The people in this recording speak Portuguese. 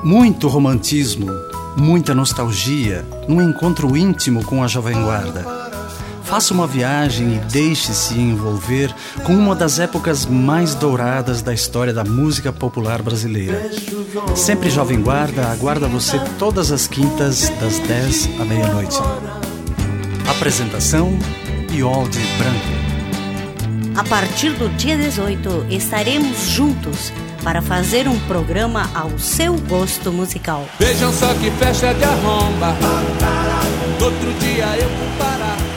Muito romantismo, muita nostalgia, num encontro íntimo com a Jovem Guarda. Faça uma viagem e deixe-se envolver com uma das épocas mais douradas da história da música popular brasileira. Sempre Jovem Guarda aguarda você todas as quintas, das 10 à meia-noite. Apresentação: Iolde Branco. A partir do dia 18, estaremos juntos para fazer um programa ao seu gosto musical. Vejam só que festa de arromba. No outro dia eu vou parar.